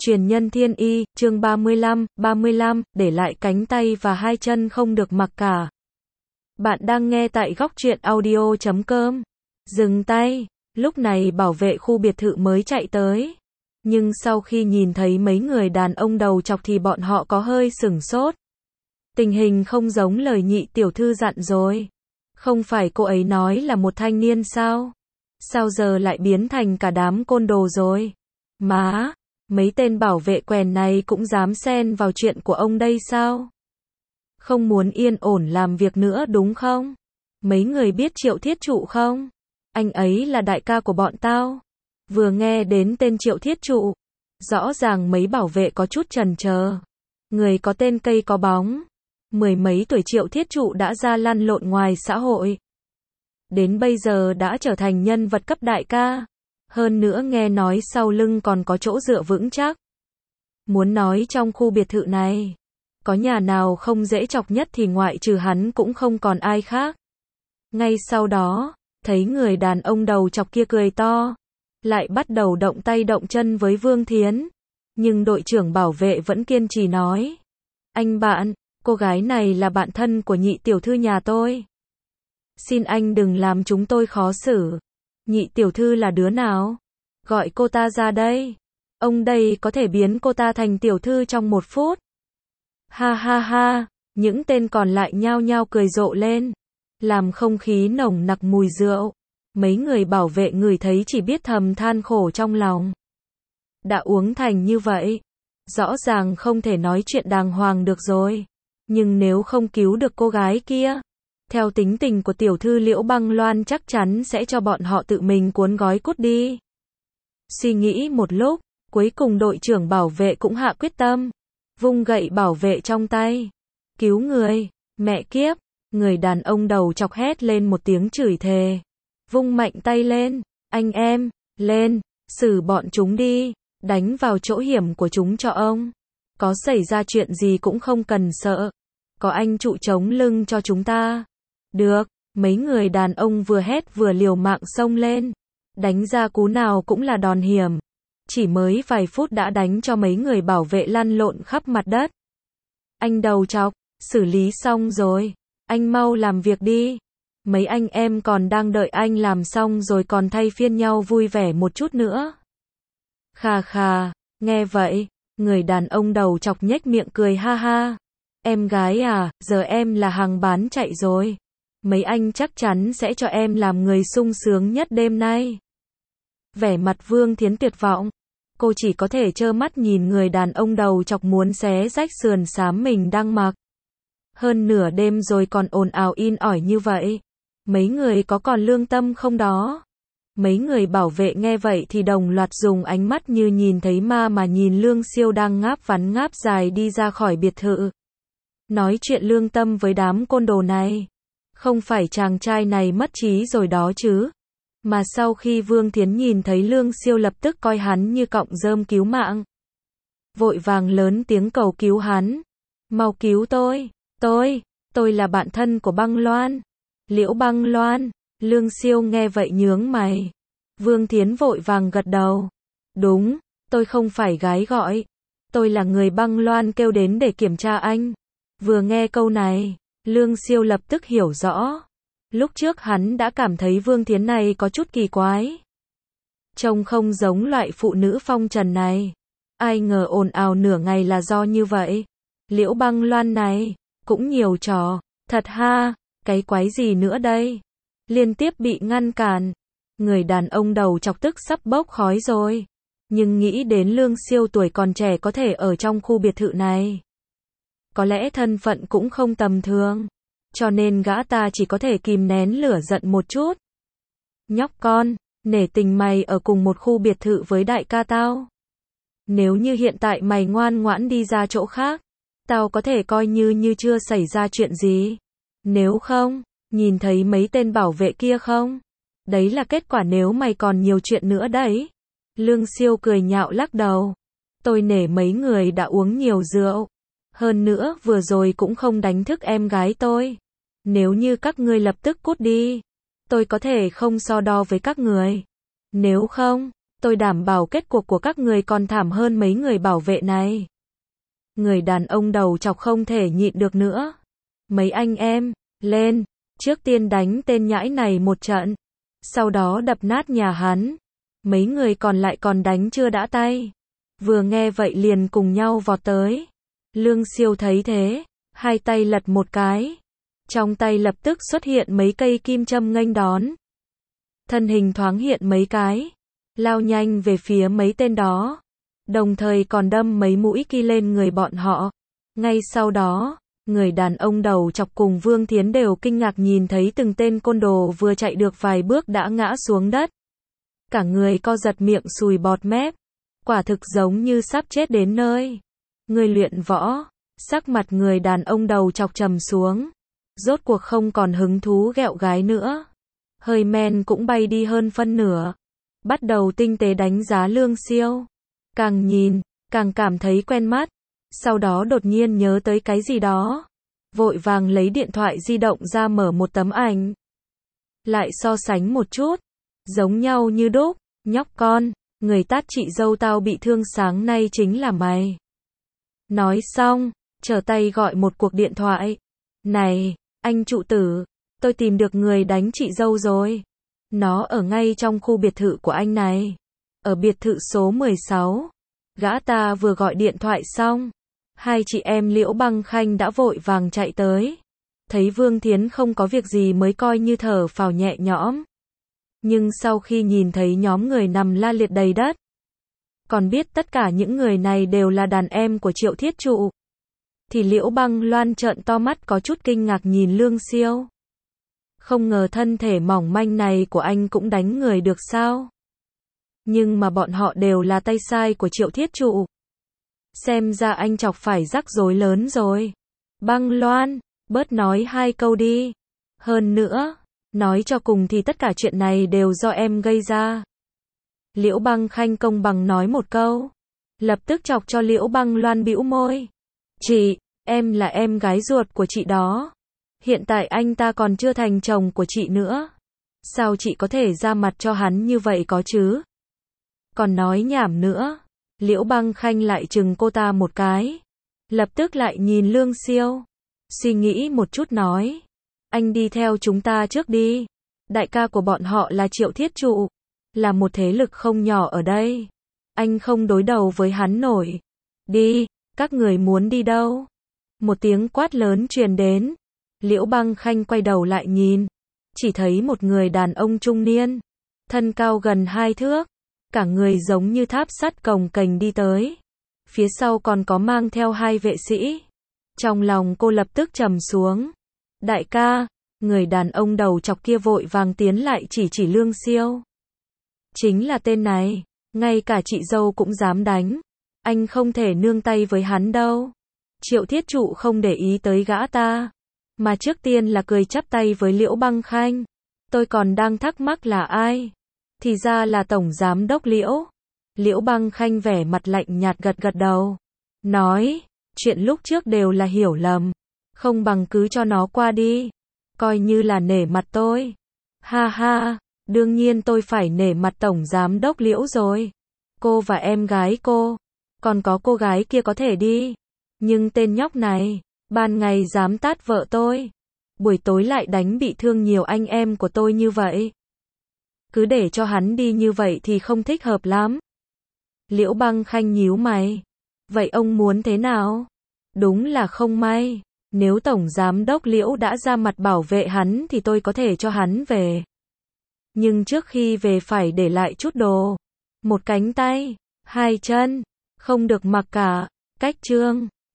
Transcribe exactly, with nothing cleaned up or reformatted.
Truyền nhân thiên y, chương ba mươi lăm, ba mươi lăm, để lại cánh tay và hai chân không được mặc cả. Bạn đang nghe tại góc truyện audio chấm com. Dừng tay, lúc này bảo vệ khu biệt thự mới chạy tới. Nhưng sau khi nhìn thấy mấy người đàn ông đầu chọc thì bọn họ có hơi sửng sốt. Tình hình không giống lời nhị tiểu thư dặn rồi. Không phải cô ấy nói là một thanh niên sao? Sao giờ lại biến thành cả đám côn đồ rồi? Má! Mấy tên bảo vệ quèn này cũng dám xen vào chuyện của ông đây sao? Không muốn yên ổn làm việc nữa đúng không? Mấy người biết Triệu Thiết Trụ không? Anh ấy là đại ca của bọn tao. Vừa nghe đến tên Triệu Thiết Trụ, rõ ràng mấy bảo vệ có chút chần chờ. Người có tên cây có bóng. Mười mấy tuổi Triệu Thiết Trụ đã ra lăn lộn ngoài xã hội. Đến bây giờ đã trở thành nhân vật cấp đại ca. Hơn nữa nghe nói sau lưng còn có chỗ dựa vững chắc. Muốn nói trong khu biệt thự này, có nhà nào không dễ chọc nhất thì ngoại trừ hắn cũng không còn ai khác. Ngay sau đó, thấy người đàn ông đầu chọc kia cười to, lại bắt đầu động tay động chân với Vương Thiến. Nhưng đội trưởng bảo vệ vẫn kiên trì nói, anh bạn, cô gái này là bạn thân của nhị tiểu thư nhà tôi. Xin anh đừng làm chúng tôi khó xử. Nhị tiểu thư là đứa nào? Gọi cô ta ra đây. Ông đây có thể biến cô ta thành tiểu thư trong một phút. Ha ha ha, những tên còn lại nhao nhao cười rộ lên, làm không khí nồng nặc mùi rượu. Mấy người bảo vệ ngửi thấy chỉ biết thầm than khổ trong lòng. Đã uống thành như vậy, rõ ràng không thể nói chuyện đàng hoàng được rồi. Nhưng nếu không cứu được cô gái kia, theo tính tình của tiểu thư Liễu Băng Loan chắc chắn sẽ cho bọn họ tự mình cuốn gói cút đi. Suy nghĩ một lúc, cuối cùng đội trưởng bảo vệ cũng hạ quyết tâm. Vung gậy bảo vệ trong tay. Cứu người, mẹ kiếp, người đàn ông đầu chọc hét lên một tiếng chửi thề. Vung mạnh tay lên, anh em, lên, xử bọn chúng đi, đánh vào chỗ hiểm của chúng cho ông. Có xảy ra chuyện gì cũng không cần sợ. Có anh trụ chống lưng cho chúng ta. Được, mấy người đàn ông vừa hét vừa liều mạng xông lên. Đánh ra cú nào cũng là đòn hiểm. Chỉ mới vài phút đã đánh cho mấy người bảo vệ lăn lộn khắp mặt đất. Anh đầu chọc, xử lý xong rồi. Anh mau làm việc đi. Mấy anh em còn đang đợi anh làm xong rồi còn thay phiên nhau vui vẻ một chút nữa. Khà khà, nghe vậy, người đàn ông đầu chọc nhếch miệng cười ha ha. Em gái à, giờ em là hàng bán chạy rồi. Mấy anh chắc chắn sẽ cho em làm người sung sướng nhất đêm nay. Vẻ mặt Vương Thiến tuyệt vọng. Cô chỉ có thể trơ mắt nhìn người đàn ông đầu chọc muốn xé rách sườn xám mình đang mặc. Hơn nửa đêm rồi còn ồn ào in ỏi như vậy. Mấy người có còn lương tâm không đó? Mấy người bảo vệ nghe vậy thì đồng loạt dùng ánh mắt như nhìn thấy ma mà nhìn Lương Siêu đang ngáp vắn ngáp dài đi ra khỏi biệt thự. Nói chuyện lương tâm với đám côn đồ này. Không phải chàng trai này mất trí rồi đó chứ. Mà sau khi Vương Thiến nhìn thấy Lương Siêu lập tức coi hắn như cọng rơm cứu mạng. Vội vàng lớn tiếng cầu cứu hắn. Mau cứu tôi, tôi, tôi là bạn thân của Băng Loan. Liễu Băng Loan, Lương Siêu nghe vậy nhướng mày. Vương Thiến vội vàng gật đầu. Đúng, tôi không phải gái gọi. Tôi là người Băng Loan kêu đến để kiểm tra anh. Vừa nghe câu này, Lương Siêu lập tức hiểu rõ. Lúc trước hắn đã cảm thấy Vương Thiến này có chút kỳ quái. Trông không giống loại phụ nữ phong trần này. Ai ngờ ồn ào nửa ngày là do như vậy. Liễu Băng Loan này, cũng nhiều trò, thật ha, cái quái gì nữa đây? Liên tiếp bị ngăn cản. Người đàn ông đầu chọc tức sắp bốc khói rồi. Nhưng nghĩ đến Lương Siêu tuổi còn trẻ có thể ở trong khu biệt thự này. Có lẽ thân phận cũng không tầm thường. Cho nên gã ta chỉ có thể kìm nén lửa giận một chút. Nhóc con, nể tình mày ở cùng một khu biệt thự với đại ca tao. Nếu như hiện tại mày ngoan ngoãn đi ra chỗ khác, tao có thể coi như như chưa xảy ra chuyện gì. Nếu không, nhìn thấy mấy tên bảo vệ kia không? Đấy là kết quả nếu mày còn nhiều chuyện nữa đấy. Lương Siêu cười nhạo lắc đầu. Tôi nể mấy người đã uống nhiều rượu. Hơn nữa vừa rồi cũng không đánh thức em gái tôi. Nếu như các ngươi lập tức cút đi, tôi có thể không so đo với các người. Nếu không, tôi đảm bảo kết cuộc của các người còn thảm hơn mấy người bảo vệ này. Người đàn ông đầu chọc không thể nhịn được nữa. Mấy anh em, lên, trước tiên đánh tên nhãi này một trận, sau đó đập nát nhà hắn. Mấy người còn lại còn đánh chưa đã tay. Vừa nghe vậy liền cùng nhau vọt tới. Lương Siêu thấy thế, hai tay lật một cái. Trong tay lập tức xuất hiện mấy cây kim châm nghênh đón. Thân hình thoáng hiện mấy cái, lao nhanh về phía mấy tên đó. Đồng thời còn đâm mấy mũi ki lên người bọn họ. Ngay sau đó, người đàn ông đầu chọc cùng Vương Thiến đều kinh ngạc nhìn thấy từng tên côn đồ vừa chạy được vài bước đã ngã xuống đất. Cả người co giật miệng sùi bọt mép. Quả thực giống như sắp chết đến nơi. Người luyện võ, sắc mặt người đàn ông đầu chọc trầm xuống. Rốt cuộc không còn hứng thú ghẹo gái nữa. Hơi men cũng bay đi hơn phân nửa. Bắt đầu tinh tế đánh giá Lương Siêu. Càng nhìn, càng cảm thấy quen mắt. Sau đó đột nhiên nhớ tới cái gì đó. Vội vàng lấy điện thoại di động ra mở một tấm ảnh. Lại so sánh một chút. Giống nhau như đúc. Nhóc con, người tát chị dâu tao bị thương sáng nay chính là mày. Nói xong, trở tay gọi một cuộc điện thoại. Này, anh trụ tử, tôi tìm được người đánh chị dâu rồi. Nó ở ngay trong khu biệt thự của anh này. Ở biệt thự số mười sáu. Gã ta vừa gọi điện thoại xong. Hai chị em Liễu Băng Khanh đã vội vàng chạy tới. Thấy Vương Thiến không có việc gì mới coi như thở phào nhẹ nhõm. Nhưng sau khi nhìn thấy nhóm người nằm la liệt đầy đất, còn biết tất cả những người này đều là đàn em của Triệu Thiết Trụ, thì Liễu Băng Loan trợn to mắt có chút kinh ngạc nhìn Lương Siêu. Không ngờ thân thể mỏng manh này của anh cũng đánh người được sao? Nhưng mà bọn họ đều là tay sai của Triệu Thiết Trụ. Xem ra anh chọc phải rắc rối lớn rồi. Băng Loan, bớt nói hai câu đi. Hơn nữa, nói cho cùng thì tất cả chuyện này đều do em gây ra. Liễu Băng Khanh công bằng nói một câu. Lập tức chọc cho Liễu Băng Loan bĩu môi. Chị, em là em gái ruột của chị đó. Hiện tại anh ta còn chưa thành chồng của chị nữa. Sao chị có thể ra mặt cho hắn như vậy có chứ? Còn nói nhảm nữa. Liễu Băng Khanh lại chừng cô ta một cái. Lập tức lại nhìn Lương Siêu. Suy nghĩ một chút nói. Anh đi theo chúng ta trước đi. Đại ca của bọn họ là Triệu Thiết Trụ. Là một thế lực không nhỏ ở đây. Anh không đối đầu với hắn nổi. Đi, các người muốn đi đâu? Một tiếng quát lớn truyền đến. Liễu Băng Khanh quay đầu lại nhìn. Chỉ thấy một người đàn ông trung niên. Thân cao gần hai thước. Cả người giống như tháp sắt cồng kềnh đi tới. Phía sau còn có mang theo hai vệ sĩ. Trong lòng cô lập tức trầm xuống. Đại ca, người đàn ông đầu chọc kia vội vàng tiến lại chỉ chỉ Lương Siêu. Chính là tên này, ngay cả chị dâu cũng dám đánh. Anh không thể nương tay với hắn đâu. Triệu Thiết Trụ không để ý tới gã ta, mà trước tiên là cười chắp tay với Liễu Băng Khanh. Tôi còn đang thắc mắc là ai? Thì ra là Tổng Giám Đốc Liễu. Liễu Băng Khanh vẻ mặt lạnh nhạt gật gật đầu. Nói, chuyện lúc trước đều là hiểu lầm. Không bằng cứ cho nó qua đi. Coi như là nể mặt tôi. Ha ha, đương nhiên tôi phải nể mặt Tổng Giám Đốc Liễu rồi. Cô và em gái cô, còn có cô gái kia có thể đi. Nhưng tên nhóc này, ban ngày dám tát vợ tôi. Buổi tối lại đánh bị thương nhiều anh em của tôi như vậy. Cứ để cho hắn đi như vậy thì không thích hợp lắm. Liễu Băng Khanh nhíu mày. Vậy ông muốn thế nào? Đúng là không may. Nếu Tổng Giám Đốc Liễu đã ra mặt bảo vệ hắn thì tôi có thể cho hắn về. Nhưng trước khi về phải để lại chút đồ. Một cánh tay, hai chân, không được mặc cả. Cách chương